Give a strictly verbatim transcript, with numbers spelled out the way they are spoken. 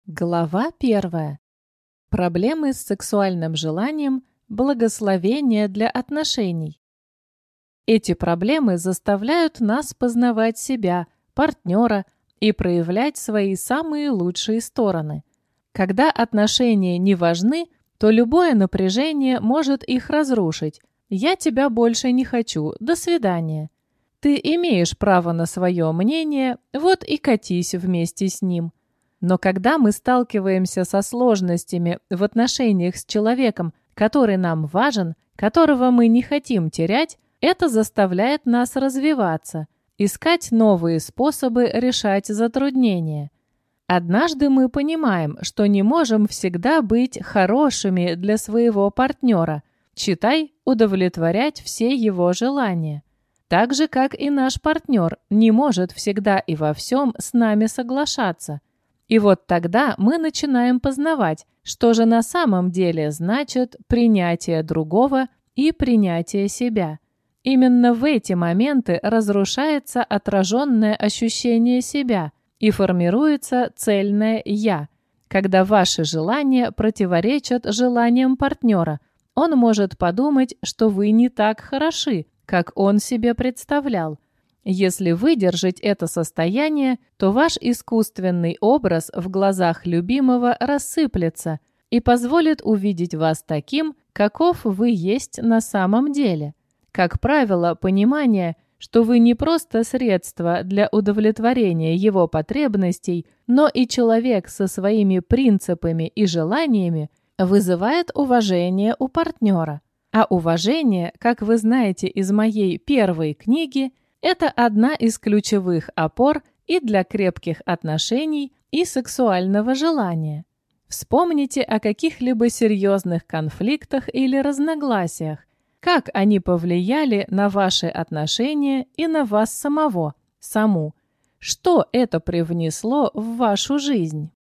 Глава первая. Проблемы с сексуальным желанием, благословение для отношений. Эти проблемы заставляют нас познавать себя, партнера и проявлять свои самые лучшие стороны. Когда отношения не важны, то любое напряжение может их разрушить. «Я тебя больше не хочу, до свидания». Ты имеешь право на свое мнение, вот и катись вместе с ним. Но когда мы сталкиваемся со сложностями в отношениях с человеком, который нам важен, которого мы не хотим терять, это заставляет нас развиваться, искать новые способы решать затруднения. Однажды мы понимаем, что не можем всегда быть хорошими для своего партнера, читай, удовлетворять все его желания. Так же, как и наш партнер не может всегда и во всем с нами соглашаться. И вот тогда мы начинаем познавать, что же на самом деле значит принятие другого и принятие себя. Именно в эти моменты разрушается отраженное ощущение себя и формируется цельное «я». Когда ваши желания противоречат желаниям партнера, он может подумать, что вы не так хороши, как он себе представлял. Если выдержать это состояние, то ваш искусственный образ в глазах любимого рассыплется и позволит увидеть вас таким, каков вы есть на самом деле. Как правило, понимание, что вы не просто средство для удовлетворения его потребностей, но и человек со своими принципами и желаниями, вызывает уважение у партнера. А уважение, как вы знаете из моей первой книги, это одна из ключевых опор и для крепких отношений, и сексуального желания. Вспомните о каких-либо серьезных конфликтах или разногласиях, как они повлияли на ваши отношения и на вас самого, саму. Что это привнесло в вашу жизнь?